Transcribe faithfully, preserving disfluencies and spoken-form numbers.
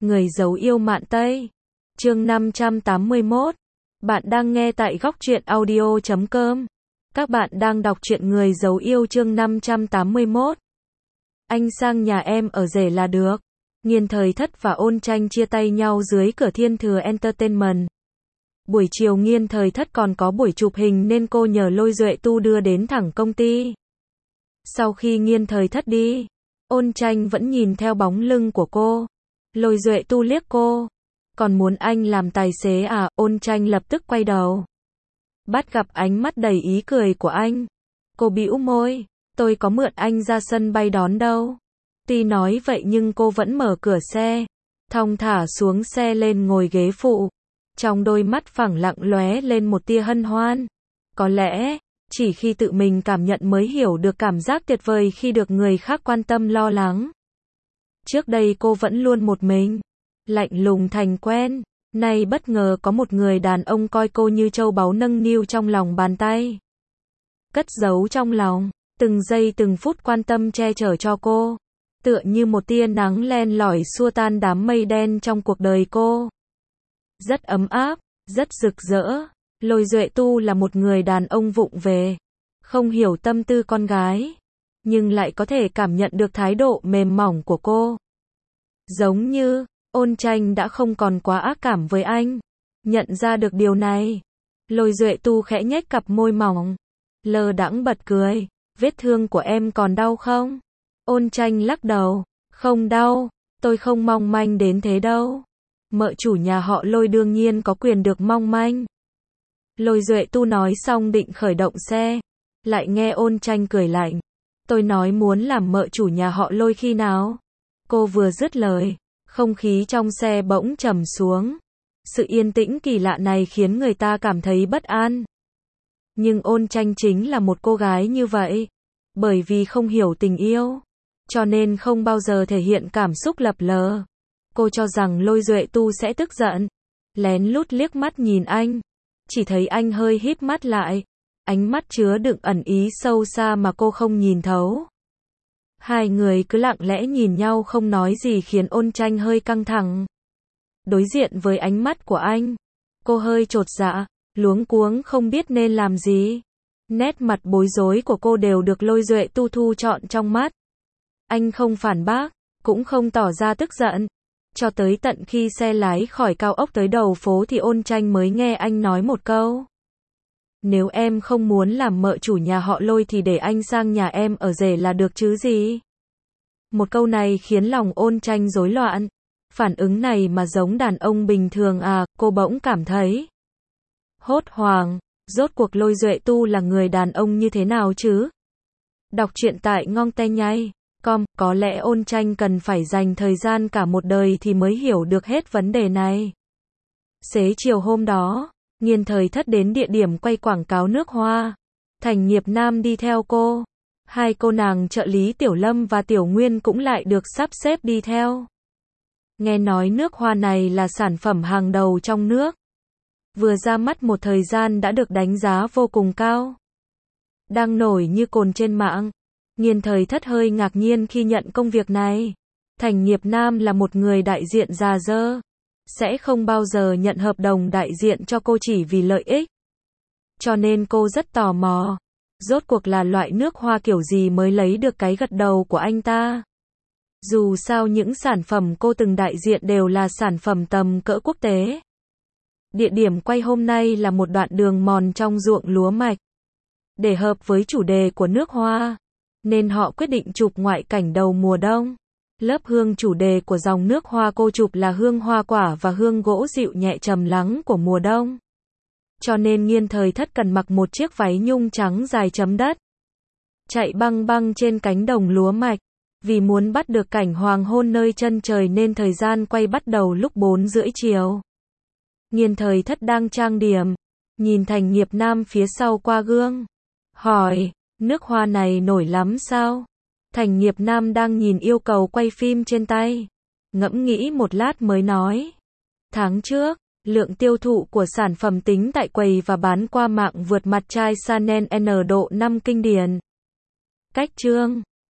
Người giấu yêu mạn Tây. Chương năm trăm tám mươi mốt. Bạn đang nghe tại góc truyện audio chấm com. Các bạn đang đọc truyện Người giấu yêu chương năm trăm tám mươi mốt. Anh sang nhà em ở rể là được. Nghiên Thời Thất và Ôn Tranh chia tay nhau dưới cửa Thiên Thừa Entertainment. Buổi chiều Nghiên Thời Thất còn có buổi chụp hình nên cô nhờ Lôi Duệ Tu đưa đến thẳng công ty. Sau khi Nghiên Thời Thất đi, Ôn Tranh vẫn nhìn theo bóng lưng của cô. Lôi Duệ Tu liếc cô. Còn muốn anh làm tài xế à? Ôn Tranh lập tức quay đầu. Bắt gặp ánh mắt đầy ý cười của anh. Cô bĩu môi. Tôi có mượn anh ra sân bay đón đâu. Tuy nói vậy nhưng cô vẫn mở cửa xe. Thong thả xuống xe lên ngồi ghế phụ. Trong đôi mắt phẳng lặng lóe lên một tia hân hoan. Có lẽ, chỉ khi tự mình cảm nhận mới hiểu được cảm giác tuyệt vời khi được người khác quan tâm lo lắng. Trước đây cô vẫn luôn một mình, lạnh lùng thành quen, nay bất ngờ có một người đàn ông coi cô như châu báu nâng niu trong lòng bàn tay. Cất giấu trong lòng, từng giây từng phút quan tâm che chở cho cô, tựa như một tia nắng len lỏi xua tan đám mây đen trong cuộc đời cô. Rất ấm áp, rất rực rỡ. Lôi Duệ Tu là một người đàn ông vụng về, không hiểu tâm tư con gái, nhưng lại có thể cảm nhận được thái độ mềm mỏng của cô. Giống như, Ôn Tranh đã không còn quá ác cảm với anh. Nhận ra được điều này, Lôi Duệ Tu khẽ nhếch cặp môi mỏng, lơ đãng bật cười. Vết thương của em còn đau không? Ôn Tranh lắc đầu. Không đau, tôi không mong manh đến thế đâu. Mợ chủ nhà họ Lôi đương nhiên có quyền được mong manh. Lôi Duệ Tu nói xong định khởi động xe, lại nghe Ôn Tranh cười lạnh. Tôi nói muốn làm mợ chủ nhà họ Lôi khi nào? Cô vừa dứt lời, không khí trong xe bỗng trầm xuống. Sự yên tĩnh kỳ lạ này khiến người ta cảm thấy bất an. Nhưng Ôn Tranh chính là một cô gái như vậy. Bởi vì không hiểu tình yêu, cho nên không bao giờ thể hiện cảm xúc lập lờ. Cô cho rằng Lôi Duệ Tu sẽ tức giận, lén lút liếc mắt nhìn anh. Chỉ thấy anh hơi híp mắt lại, ánh mắt chứa đựng ẩn ý sâu xa mà cô không nhìn thấu. Hai người cứ lặng lẽ nhìn nhau không nói gì khiến Ôn Tranh hơi căng thẳng. Đối diện với ánh mắt của anh, cô hơi chột dạ, luống cuống không biết nên làm gì. Nét mặt bối rối của cô đều được Lôi Duệ Tu thu trọn trong mắt. Anh không phản bác, cũng không tỏ ra tức giận. Cho tới tận khi xe lái khỏi cao ốc tới đầu phố thì Ôn Tranh mới nghe anh nói một câu. Nếu em không muốn làm mợ chủ nhà họ Lôi thì để anh sang nhà em ở rể là được chứ gì. Một câu này khiến lòng Ôn Tranh rối loạn. Phản ứng này mà giống đàn ông bình thường à? Cô bỗng cảm thấy hốt hoảng. Rốt cuộc Lôi Duệ Tu là người đàn ông như thế nào chứ? Đọc truyện tại ngong te nhây com. Có lẽ Ôn Tranh cần phải dành thời gian cả một đời thì mới hiểu được hết vấn đề này. Xế chiều hôm đó, Nghiên Thời Thất đến địa điểm quay quảng cáo nước hoa. Thành Nghiệp Nam đi theo cô. Hai cô nàng trợ lý Tiểu Lâm và Tiểu Nguyên cũng lại được sắp xếp đi theo. Nghe nói nước hoa này là sản phẩm hàng đầu trong nước. Vừa ra mắt một thời gian đã được đánh giá vô cùng cao. Đang nổi như cồn trên mạng. Nghiên Thời Thất hơi ngạc nhiên khi nhận công việc này. Thành Nghiệp Nam là một người đại diện già dơ, sẽ không bao giờ nhận hợp đồng đại diện cho cô chỉ vì lợi ích. Cho nên cô rất tò mò. Rốt cuộc là loại nước hoa kiểu gì mới lấy được cái gật đầu của anh ta. Dù sao những sản phẩm cô từng đại diện đều là sản phẩm tầm cỡ quốc tế. Địa điểm quay hôm nay là một đoạn đường mòn trong ruộng lúa mạch. Để hợp với chủ đề của nước hoa, nên họ quyết định chụp ngoại cảnh đầu mùa đông. Lớp hương chủ đề của dòng nước hoa cô chụp là hương hoa quả và hương gỗ dịu nhẹ trầm lắng của mùa đông. Cho nên Nghiên Thời Thất cần mặc một chiếc váy nhung trắng dài chấm đất, chạy băng băng trên cánh đồng lúa mạch. Vì muốn bắt được cảnh hoàng hôn nơi chân trời nên thời gian quay bắt đầu lúc bốn rưỡi chiều. Nghiên Thời Thất đang trang điểm, nhìn Thành Nghiệp Nam phía sau qua gương, hỏi, nước hoa này nổi lắm sao? Thành Nghiệp Nam đang nhìn yêu cầu quay phim trên tay, ngẫm nghĩ một lát mới nói. Tháng trước, lượng tiêu thụ của sản phẩm tính tại quầy và bán qua mạng vượt mặt chai Chanel N độ năm kinh điển. Cách chương